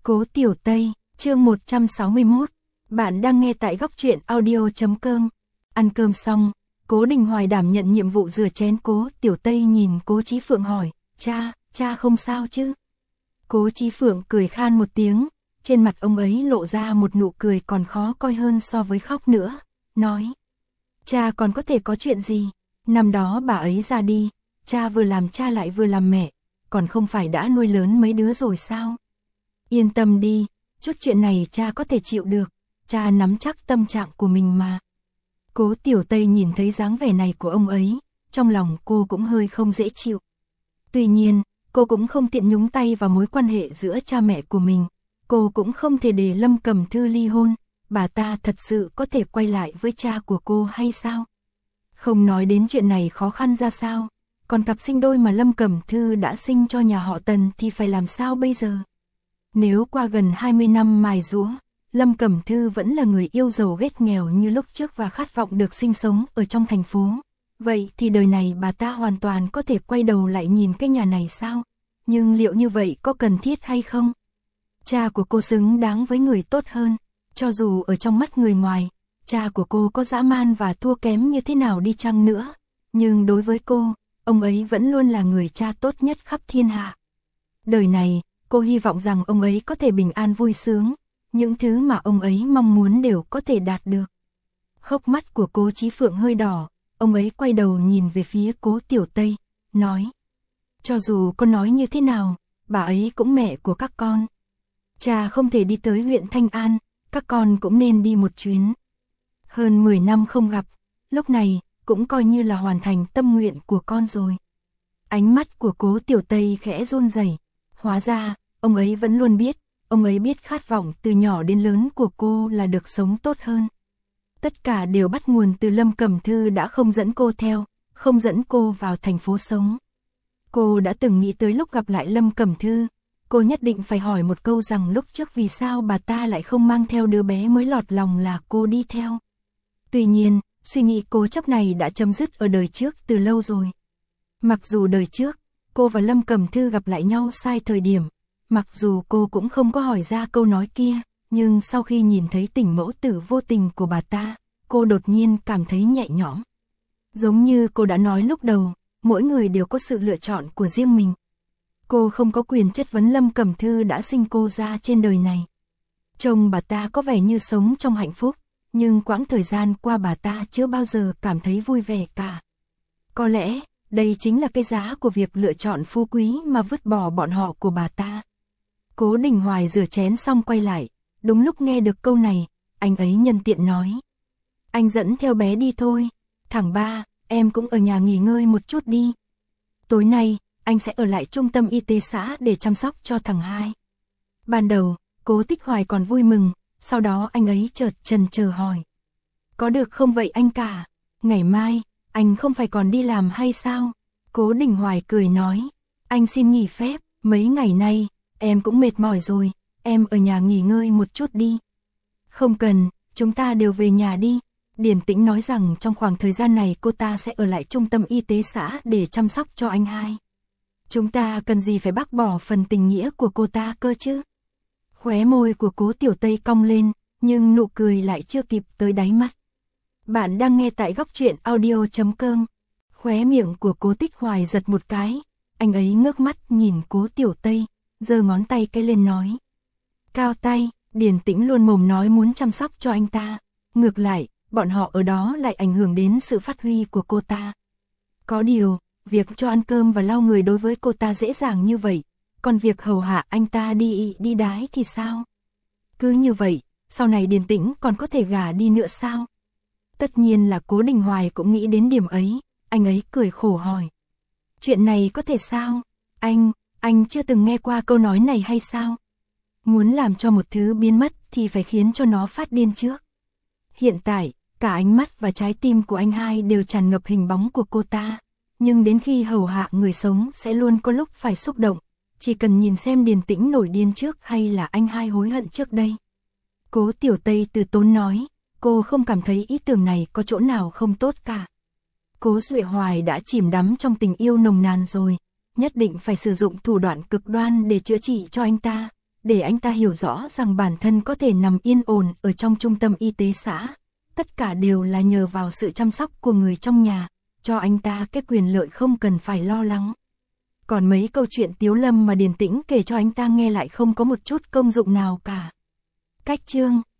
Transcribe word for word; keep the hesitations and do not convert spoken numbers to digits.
Cố Tiểu Tây, chương một trăm sáu mươi mốt. Bạn đang nghe tại góc truyện audio chấm com. Ăn cơm xong, Cố Đình Hoài đảm nhận nhiệm vụ rửa chén. Cố Tiểu Tây nhìn Cố Chí Phượng hỏi, cha, cha không sao chứ? Cố Chí Phượng cười khan một tiếng, trên mặt ông ấy lộ ra một nụ cười còn khó coi hơn so với khóc nữa, nói, cha còn có thể có chuyện gì? Năm đó bà ấy ra đi, cha vừa làm cha lại vừa làm mẹ, còn không phải đã nuôi lớn mấy đứa rồi sao? Yên tâm đi, chút chuyện này cha có thể chịu được, cha nắm chắc tâm trạng của mình mà. Cố Tiểu Tây nhìn thấy dáng vẻ này của ông ấy, trong lòng cô cũng hơi không dễ chịu. Tuy nhiên, cô cũng không tiện nhúng tay vào mối quan hệ giữa cha mẹ của mình, cô cũng không thể để Lâm Cẩm Thư ly hôn, bà ta thật sự có thể quay lại với cha của cô hay sao? Không nói đến chuyện này khó khăn ra sao, còn cặp sinh đôi mà Lâm Cẩm Thư đã sinh cho nhà họ Tần thì phải làm sao bây giờ? Nếu qua gần hai mươi năm mài giũa, Lâm Cẩm Thư vẫn là người yêu giàu ghét nghèo như lúc trước và khát vọng được sinh sống ở trong thành phố, vậy thì đời này bà ta hoàn toàn có thể quay đầu lại nhìn cái nhà này sao? Nhưng liệu như vậy có cần thiết hay không? Cha của cô xứng đáng với người tốt hơn, cho dù ở trong mắt người ngoài, cha của cô có dã man và thua kém như thế nào đi chăng nữa, nhưng đối với cô, ông ấy vẫn luôn là người cha tốt nhất khắp thiên hạ. Đời này, cô hy vọng rằng ông ấy có thể bình an vui sướng, những thứ mà ông ấy mong muốn đều có thể đạt được. Hốc mắt của Cố Chí Phượng hơi đỏ, ông ấy quay đầu nhìn về phía Cố Tiểu Tây, nói, cho dù con nói như thế nào, bà ấy cũng mẹ của các con. Cha không thể đi tới huyện Thanh An, các con cũng nên đi một chuyến. Hơn mười năm không gặp, lúc này cũng coi như là hoàn thành tâm nguyện của con rồi. Ánh mắt của Cố Tiểu Tây khẽ run rẩy, hóa ra, ông ấy vẫn luôn biết, ông ấy biết khát vọng từ nhỏ đến lớn của cô là được sống tốt hơn. Tất cả đều bắt nguồn từ Lâm Cẩm Thư đã không dẫn cô theo, không dẫn cô vào thành phố sống. Cô đã từng nghĩ tới lúc gặp lại Lâm Cẩm Thư, cô nhất định phải hỏi một câu rằng lúc trước vì sao bà ta lại không mang theo đứa bé mới lọt lòng là cô đi theo. Tuy nhiên, suy nghĩ cố chấp này đã chấm dứt ở đời trước từ lâu rồi. Mặc dù đời trước, cô và Lâm Cẩm Thư gặp lại nhau sai thời điểm, mặc dù cô cũng không có hỏi ra câu nói kia, nhưng sau khi nhìn thấy tình mẫu tử vô tình của bà ta, cô đột nhiên cảm thấy nhẹ nhõm. Giống như cô đã nói lúc đầu, mỗi người đều có sự lựa chọn của riêng mình. Cô không có quyền chất vấn Lâm Cẩm Thư đã sinh cô ra trên đời này. Chồng bà ta có vẻ như sống trong hạnh phúc, nhưng quãng thời gian qua bà ta chưa bao giờ cảm thấy vui vẻ cả. Có lẽ, đây chính là cái giá của việc lựa chọn phú quý mà vứt bỏ bọn họ của bà ta. Cố Đình Hoài rửa chén xong quay lại, đúng lúc nghe được câu này, anh ấy nhân tiện nói. Anh dẫn theo bé đi thôi, thằng ba, em cũng ở nhà nghỉ ngơi một chút đi. Tối nay, anh sẽ ở lại trung tâm y tế xã để chăm sóc cho thằng hai. Ban đầu, Cố Tích Hoài còn vui mừng, sau đó anh ấy chợt chần chờ hỏi. Có được không vậy anh cả? Ngày mai, anh không phải còn đi làm hay sao? Cố Đình Hoài cười nói. Anh xin nghỉ phép, mấy ngày nay, em cũng mệt mỏi rồi, em ở nhà nghỉ ngơi một chút đi. Không cần, chúng ta đều về nhà đi. Điển Tĩnh nói rằng trong khoảng thời gian này cô ta sẽ ở lại trung tâm y tế xã để chăm sóc cho anh hai. Chúng ta cần gì phải bác bỏ phần tình nghĩa của cô ta cơ chứ? Khóe môi của Cố Tiểu Tây cong lên, nhưng nụ cười lại chưa kịp tới đáy mắt. Bạn đang nghe tại góc truyện audio chấm com. Khóe miệng của Cố Tích Hoài giật một cái, anh ấy ngước mắt nhìn Cố Tiểu Tây, giơ ngón tay cái lên nói. Cao tay, Điển Tĩnh luôn mồm nói muốn chăm sóc cho anh ta, ngược lại, bọn họ ở đó lại ảnh hưởng đến sự phát huy của cô ta. Có điều, việc cho ăn cơm và lau người đối với cô ta dễ dàng như vậy, còn việc hầu hạ anh ta đi đi đái thì sao? Cứ như vậy, sau này Điển Tĩnh còn có thể gả đi nữa sao? Tất nhiên là Cố Đình Hoài cũng nghĩ đến điểm ấy, anh ấy cười khổ hỏi. Chuyện này có thể sao? Anh, anh chưa từng nghe qua câu nói này hay sao? Muốn làm cho một thứ biến mất thì phải khiến cho nó phát điên trước. Hiện tại, cả ánh mắt và trái tim của anh hai đều tràn ngập hình bóng của cô ta, nhưng đến khi hầu hạ người sống sẽ luôn có lúc phải xúc động, chỉ cần nhìn xem Điển Tĩnh nổi điên trước hay là anh hai hối hận trước đây. Cố Tiểu Tây từ tốn nói, cô không cảm thấy ý tưởng này có chỗ nào không tốt cả. Cố Duệ Hoài đã chìm đắm trong tình yêu nồng nàn rồi, nhất định phải sử dụng thủ đoạn cực đoan để chữa trị cho anh ta, để anh ta hiểu rõ rằng bản thân có thể nằm yên ổn ở trong trung tâm y tế xã. Tất cả đều là nhờ vào sự chăm sóc của người trong nhà, cho anh ta cái quyền lợi không cần phải lo lắng. Còn mấy câu chuyện Tiếu Lâm mà Điền Tĩnh kể cho anh ta nghe lại không có một chút công dụng nào cả. Cách chương